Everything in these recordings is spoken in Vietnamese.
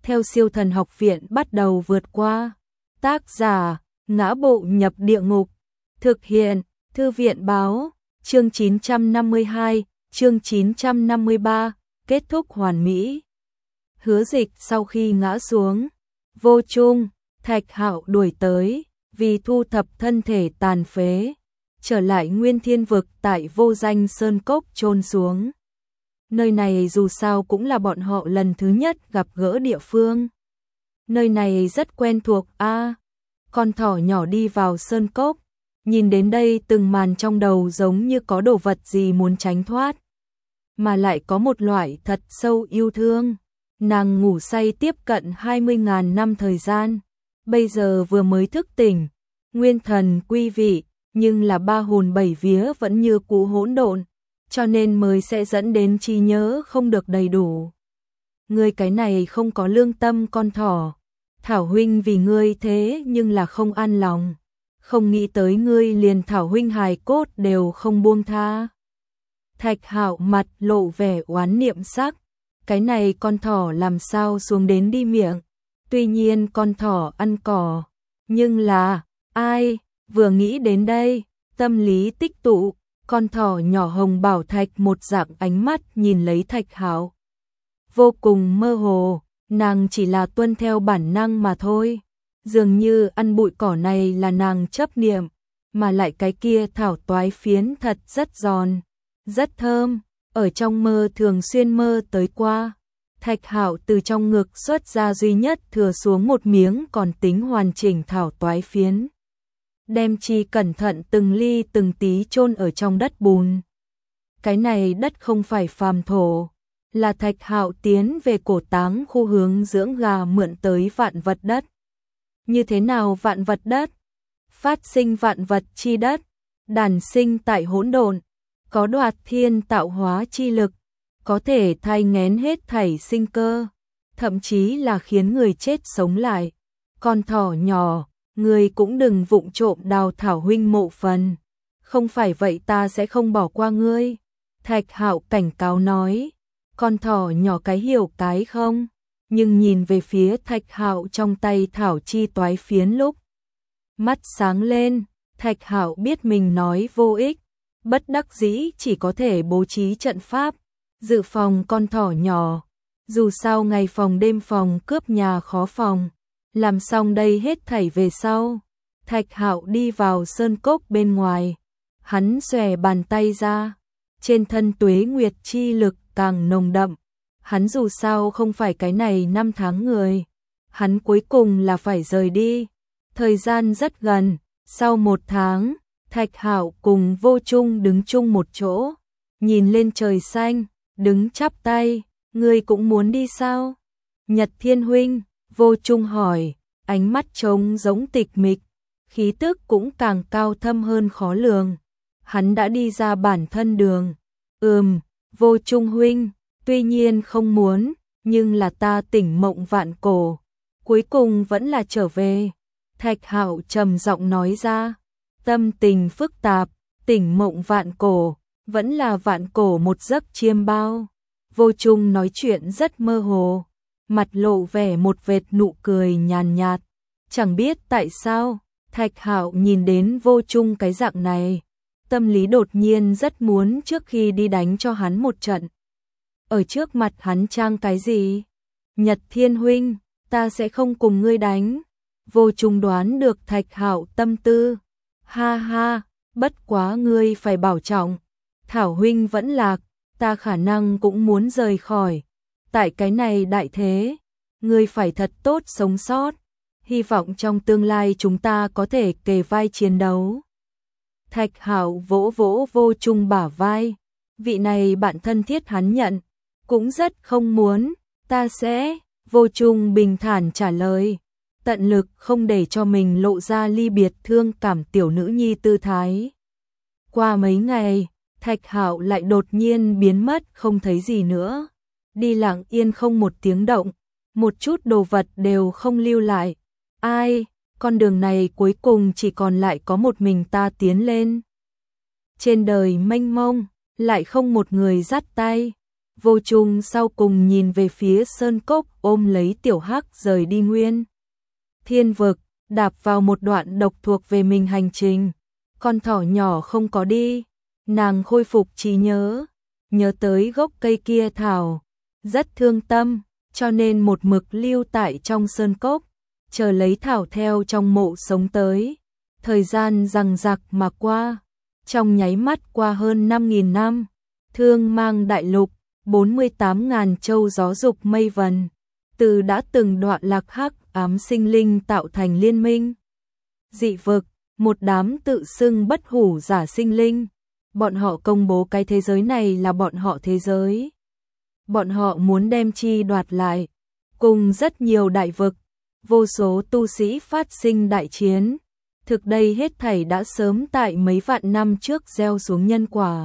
theo Siêu Thần Học Viện bắt đầu vượt qua. Tác giả: Ngã Bộ Nhập Địa Ngục. Thực hiện: Thư viện báo. Chương 952, chương 953, kết thúc hoàn mỹ. Hứa Dịch sau khi ngã xuống, Vô Trung, Thạch Hạo đuổi tới, vì thu thập thân thể tàn phế, trở lại Nguyên Thiên Vực tại Vô Danh Sơn Cốc chôn xuống. Nơi này dù sao cũng là bọn họ lần thứ nhất gặp gỡ địa phương. Nơi này rất quen thuộc a. Con thỏ nhỏ đi vào sơn cốc, nhìn đến đây từng màn trong đầu giống như có đồ vật gì muốn tránh thoát, mà lại có một loại thật sâu yêu thương. Nàng ngủ say tiếp cận 20.000 năm thời gian, bây giờ vừa mới thức tỉnh, nguyên thần quy vị, nhưng là ba hồn bảy vía vẫn như cũ hỗn độn, cho nên mới sẽ dẫn đến trí nhớ không được đầy đủ. Ngươi cái này không có lương tâm con thỏ, Thảo huynh vì ngươi thế nhưng là không an lòng, không nghĩ tới ngươi liền Thảo huynh hài cốt đều không buông tha. Thạch Hạo mặt lộ vẻ oán niệm sắc, cái này con thỏ làm sao xuống đến đi miệng, tuy nhiên con thỏ ăn cỏ, nhưng là, ai, vừa nghĩ đến đây, tâm lý tích tụ, con thỏ nhỏ hồng bảo thạch một dạng ánh mắt nhìn lấy Thạch Hạo. Vô cùng mơ hồ, nàng chỉ là tuân theo bản năng mà thôi, dường như ăn bụi cỏ này là nàng chấp niệm, mà lại cái kia thảo toái phiến thật rất giòn, rất thơm, ở trong mơ thường xuyên mơ tới qua. Thạch Hạo từ trong ngực xuất ra duy nhất thừa xuống một miếng còn tính hoàn chỉnh thảo toái phiến, đem chi cẩn thận từng ly từng tí chôn ở trong đất bùn. Cái này đất không phải phàm thổ, là Thạch Hạo tiến về cổ táng khu hướng dưỡng gà mượn tới vạn vật đất. Như thế nào vạn vật đất? Phát sinh vạn vật chi đất, đản sinh tại hỗn độn, có đoạt thiên tạo hóa chi lực, có thể thay nghén hết thảy sinh cơ, thậm chí là khiến người chết sống lại. Con thỏ nhỏ, ngươi cũng đừng vụng trộm đào Thảo huynh mộ phần, không phải vậy ta sẽ không bỏ qua ngươi. Thạch Hạo cảnh cáo nói. Con thỏ nhỏ cái hiểu cái không, nhưng nhìn về phía Thạch Hạo trong tay thảo chi toái phiến lúc, mắt sáng lên. Thạch Hạo biết mình nói vô ích, bất đắc dĩ chỉ có thể bố trí trận pháp, dự phòng con thỏ nhỏ. Dù sao ngày phòng đêm phòng cướp nhà khó phòng, làm xong đây hết thảy về sau, Thạch Hạo đi vào sơn cốc bên ngoài, hắn xòe bàn tay ra, trên thân tuế nguyệt chi lực càng nồng đậm. Hắn dù sao không phải cái này năm tháng người, hắn cuối cùng là phải rời đi. Thời gian rất gần, sau 1 tháng, Thạch Hạo cùng Vô Trung đứng chung một chỗ, nhìn lên trời xanh, đứng chắp tay. Ngươi cũng muốn đi sao? Nhật Thiên huynh, Vô Trung hỏi, ánh mắt trông giống tịch mịch, khí tức cũng càng cao thâm hơn khó lường. Hắn đã đi ra bản thân đường. Vô Trung huynh, tuy nhiên không muốn, nhưng là ta tỉnh mộng vạn cổ, cuối cùng vẫn là trở về. Thạch Hạo trầm giọng nói ra, tâm tình phức tạp, tỉnh mộng vạn cổ, vẫn là vạn cổ một giấc chiêm bao. Vô Trung nói chuyện rất mơ hồ, mặt lộ vẻ một vệt nụ cười nhàn nhạt, chẳng biết tại sao, Thạch Hạo nhìn đến Vô Trung cái dạng này, tâm lý đột nhiên rất muốn trước khi đi đánh cho hắn một trận. Ở trước mặt hắn trang cái gì? Nhật Thiên huynh, ta sẽ không cùng ngươi đánh. Vô Trung đoán được Thạch Hạo tâm tư. Ha ha, bất quá ngươi phải bảo trọng. Thảo huynh vẫn lạc, ta khả năng cũng muốn rời khỏi. Tại cái này đại thế, ngươi phải thật tốt sống sót. Hy vọng trong tương lai chúng ta có thể kề vai chiến đấu. Thạch Hạo vỗ vỗ Vô Trung bả vai. Vị này bạn thân thiết hắn nhận, cũng rất không muốn. Ta sẽ, Vô Trung bình thản trả lời, tận lực không để cho mình lộ ra ly biệt thương cảm tiểu nữ nhi tư thái. Qua mấy ngày, Thạch Hạo lại đột nhiên biến mất không thấy gì nữa. Đi lặng yên không một tiếng động, một chút đồ vật đều không lưu lại. Ai, con đường này cuối cùng chỉ còn lại có một mình ta tiến lên. Trên đời mênh mông, lại không một người dắt tay. Vô Trung sau cùng nhìn về phía sơn cốc, ôm lấy Tiểu Hắc rời đi Nguyên Thiên Vực, đạp vào một đoạn độc thuộc về mình hành trình. Con thỏ nhỏ không có đi, nàng khôi phục trí nhớ, nhớ tới gốc cây kia thảo, rất thương tâm, cho nên một mực lưu tại trong sơn cốc, chờ lấy thảo theo trong mộ sống tới. Thời gian giằng giặc mà qua, trong nháy mắt qua hơn 5.000 năm, Thương Mang đại lục, 48.000 châu gió dục mây vần, từ đã từng đoạn lạc hắc ám sinh linh tạo thành liên minh. Dị vực, một đám tự xưng bất hủ giả sinh linh, bọn họ công bố cái thế giới này là bọn họ thế giới. Bọn họ muốn đem chi đoạt lại, cùng rất nhiều đại vực, vô số tu sĩ phát sinh đại chiến. Thực đây hết thảy đã sớm tại mấy vạn năm trước gieo xuống nhân quả.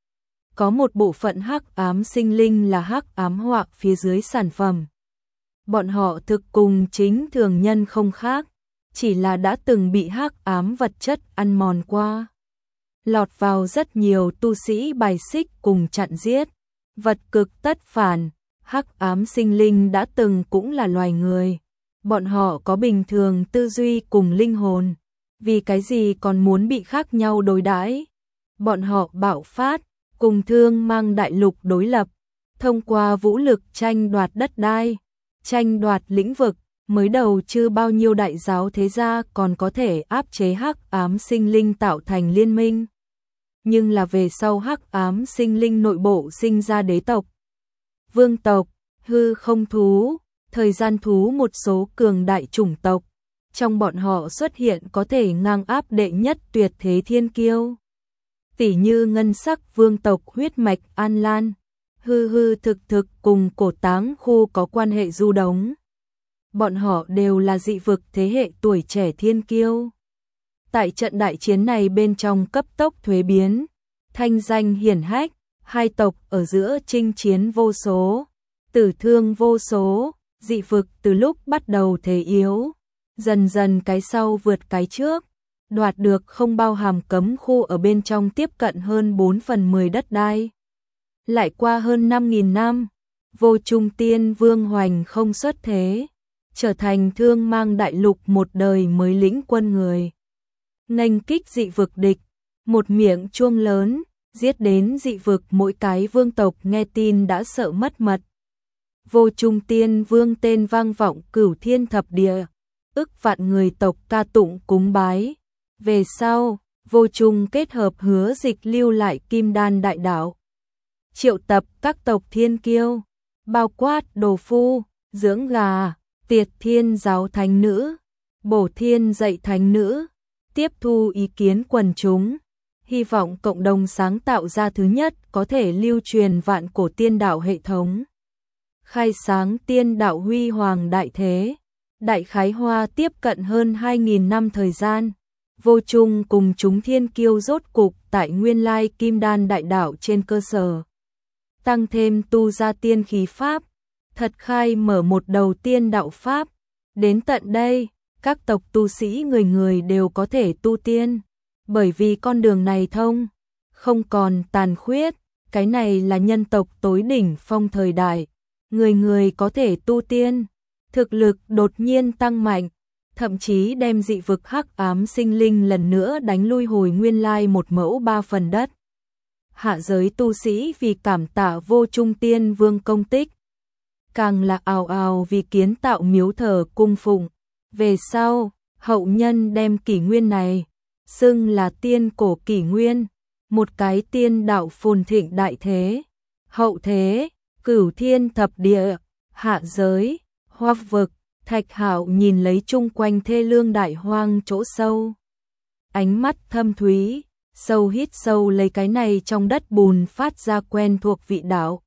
Có một bộ phận hắc ám sinh linh là hắc ám họa phía dưới sản phẩm. Bọn họ thực cùng chính thường nhân không khác, chỉ là đã từng bị hắc ám vật chất ăn mòn qua. Lọt vào rất nhiều tu sĩ bài xích cùng chặn giết, vật cực tất phản, hắc ám sinh linh đã từng cũng là loài người. Bọn họ có bình thường tư duy cùng linh hồn, vì cái gì còn muốn bị khác nhau đối đãi? Bọn họ bạo phát, cùng Thương Mang đại lục đối lập, thông qua vũ lực tranh đoạt đất đai, tranh đoạt lĩnh vực. Mới đầu chưa bao nhiêu đại giáo thế gia còn có thể áp chế hắc ám sinh linh tạo thành liên minh. Nhưng là về sau hắc ám sinh linh nội bộ sinh ra đế tộc, vương tộc, hư không thú, thời gian thú, một số cường đại chủng tộc. Trong bọn họ xuất hiện có thể ngang áp đệ nhất tuyệt thế thiên kiêu. Tỷ như ngân sắc vương tộc huyết mạch An Lan, hư hư thực thực cùng cổ táng khu có quan hệ du đống. Bọn họ đều là dị vực thế hệ tuổi trẻ thiên kiêu. Tại trận đại chiến này bên trong cấp tốc thuế biến, thanh danh hiển hách, hai tộc ở giữa chinh chiến vô số, tử thương vô số, dị vực từ lúc bắt đầu thế yếu, dần dần cái sau vượt cái trước, đoạt được không bao hàm cấm khu ở bên trong tiếp cận hơn 4/10 đất đai. Lại qua hơn 5.000 năm, Vô Trung Tiên Vương hoành không xuất thế, trở thành Thương Mang đại lục một đời mới lĩnh quân người. Nghênh kích dị vực địch, một miệng chuông lớn, giết đến dị vực mỗi cái vương tộc nghe tin đã sợ mất mật. Vô Trung Tiên Vương tên vang vọng cửu thiên thập địa, ức vạn người tộc ca tụng cúng bái. Về sau, Vô Trung kết hợp Hứa Dịch lưu lại Kim Đan đại đạo, triệu tập các tộc thiên kiêu, bao quát Đồ Phu, Dưỡng Gà, Tiệt Thiên giáo thánh nữ, Bổ Thiên dạy thánh nữ, tiếp thu ý kiến quần chúng, hy vọng cộng đồng sáng tạo ra thứ nhất có thể lưu truyền vạn cổ tiên đạo hệ thống. Khai sáng tiên đạo huy hoàng đại thế, đại khái hoa tiếp cận hơn 2.000 năm thời gian. Vô Trung cùng chúng thiên kiêu rốt cục tại nguyên lai Kim Đan đại đạo trên cơ sở tăng thêm tu ra tiên khí pháp, thật khai mở một đầu tiên đạo pháp. Đến tận đây, các tộc tu sĩ người người đều có thể tu tiên, bởi vì con đường này thông, không còn tàn khuyết. Cái này là nhân tộc tối đỉnh phong thời đại, người người có thể tu tiên, thực lực đột nhiên tăng mạnh, thậm chí đem dị vực hắc ám sinh linh lần nữa đánh lui hồi nguyên lai 1/3 đất. Hạ giới tu sĩ vì cảm tạ Vô Trung Tiên Vương công tích, càng là ào ào vì kiến tạo miếu thờ cung phụng. Về sau, hậu nhân đem kỷ nguyên này xưng là tiên cổ kỷ nguyên, một cái tiên đạo phồn thịnh đại thế. Hậu thế, cửu thiên thập địa, hạ giới, hoang vực. Thạch Hạo nhìn lấy chung quanh thê lương đại hoang chỗ sâu, ánh mắt thâm thúy, sâu hít sâu lấy cái này trong đất bùn phát ra quen thuộc vị đạo.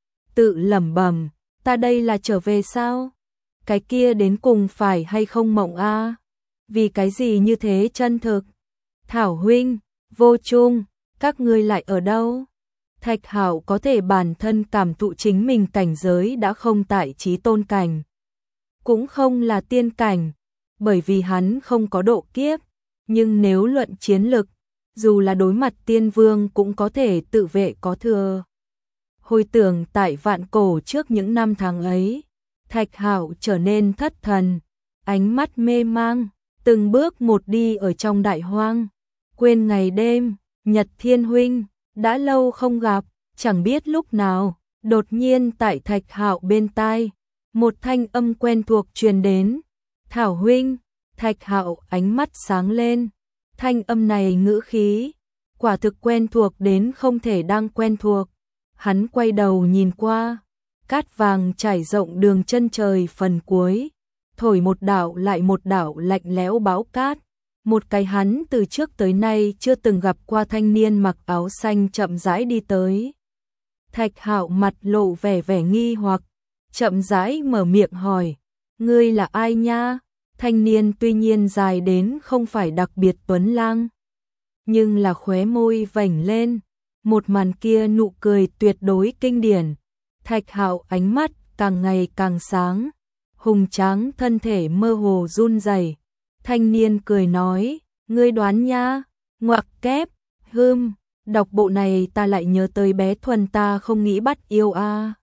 Tự lẩm bẩm, ta đây là trở về sao? Cái kia đến cùng phải hay không mộng a? Vì cái gì như thế chân thực? Thảo huynh, Vô Trung, các ngươi lại ở đâu? Thạch Hạo có thể bản thân cảm thụ chính mình cảnh giới đã không tại chí tôn cảnh, cũng không là tiên cảnh, bởi vì hắn không có độ kiếp, nhưng nếu luận chiến lực, dù là đối mặt tiên vương cũng có thể tự vệ có thừa. Hồi tưởng tại vạn cổ trước những năm tháng ấy, Thạch Hạo trở nên thất thần, ánh mắt mê mang, từng bước một đi ở trong đại hoang, quên ngày đêm. Nhật Thiên huynh, đã lâu không gặp, chẳng biết lúc nào, đột nhiên tại Thạch Hạo bên tai, một thanh âm quen thuộc truyền đến. Thảo huynh. Thạch Hạo ánh mắt sáng lên, thanh âm này ngữ khí, quả thực quen thuộc đến không thể đang quen thuộc. Hắn quay đầu nhìn qua, cát vàng trải rộng đường chân trời phần cuối, thổi một đảo lại một đảo lạnh lẽo bão cát. Một cái hắn từ trước tới nay chưa từng gặp qua thanh niên mặc áo xanh chậm rãi đi tới. Thạch Hạo mặt lộ vẻ nghi hoặc, chậm rãi mở miệng hỏi, ngươi là ai nha? Thanh niên tuy nhiên dài đến không phải đặc biệt tuấn lang, nhưng là khóe môi vểnh lên, một màn kia nụ cười tuyệt đối kinh điển. Thạch Hạo ánh mắt càng ngày càng sáng, hùng tráng thân thể mơ hồ run rẩy. Thanh niên cười nói, ngươi đoán nha, ngoặc kép, đọc bộ này ta lại nhớ tới bé Thuần ta không nghĩ bắt yêu a.